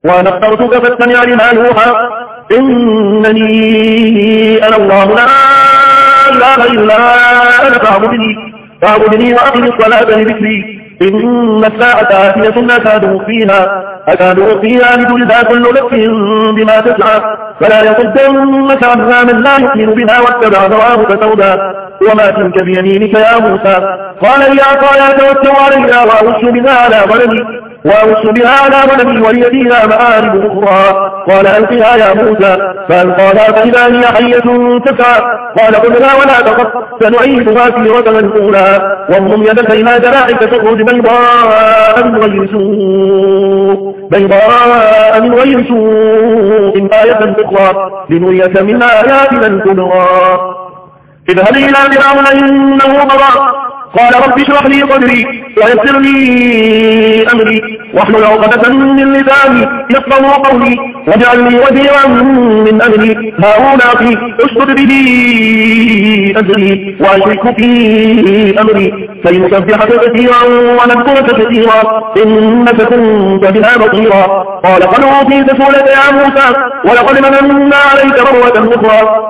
وأنا اخترتك فاستمع لما يوحى إنني أنا الله لا إله إلا أنا فاعبدني وأقم الصلاة لذكري إن الساعة آتية أكاد أخفيها لتجزى كل نفس بما تسعى فلا يصدنك عنها من لا يؤمن بها واتبع هواه فتهدى وما تلك بيمينك يا موسى قال هي عصاي أتوكل عليها وأوش بها على غنمي ولي فيها مآرب أخرى قال ألقها يا موسى فألقاها فإذا هي حية تسعى قال خذها ولا تخف سنعيدها سيرتها الأولى واضم يدك إلى جناحك تخرج بيضاء من غير سوء آية أخرى لنريك من آياتنا الكبرى اذهب إلى فرعون إنه طغى قال رب اشرح لي صدري ويسر لي أمري واحلل عقدة من لساني يفقهوا قولي واجعل لي وزيرا من أمري هارون أخي اشدد به أزري وأشركه في أمري كي نسبحك كثيرا ونذكرك كثيرا إنك كنت بنا بصيرا قال قد أوتيت سؤلك يا موسى ولقد مننا عليك مرة أخرى